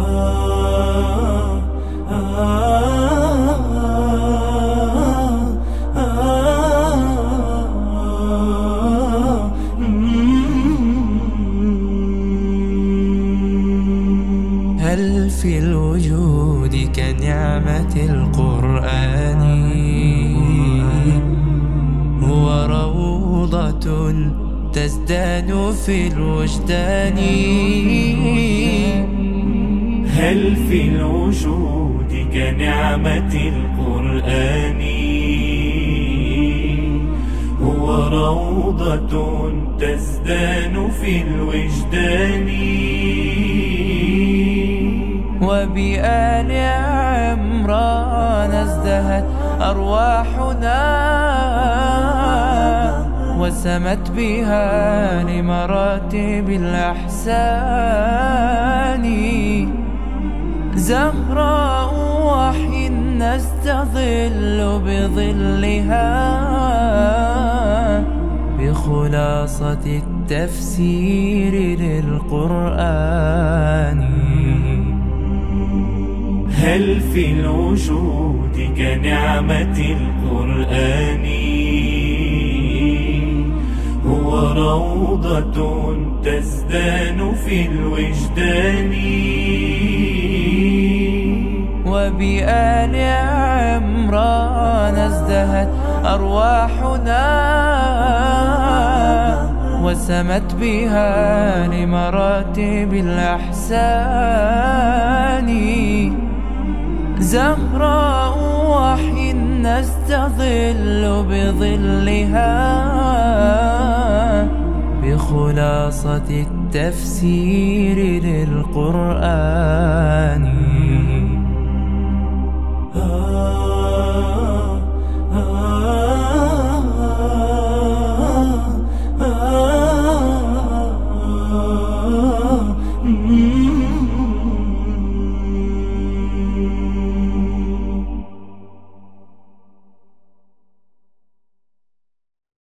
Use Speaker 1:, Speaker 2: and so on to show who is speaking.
Speaker 1: هل في الوجود كنعمة القرآن هو روضة تزدان في الوجدان؟
Speaker 2: هل في الوجود كنعمة القرآن هو روضة تزدان في الوجدان؟
Speaker 1: وبآل عمران ازدهت أرواحنا وسمت بها لمراتب الأحسان. زهراء وحي نستظل بظلها بخلاصة التفسير للقرآن.
Speaker 2: هل في الوجود كنعمة القرآن هو روضة تزدان في الوجدان؟
Speaker 1: وبآل عمران ازدهت أرواحنا وسمت بها لمراتب الأحسان. زهراء وحي نستظل بظلها بخلاصة التفسير للقرآن.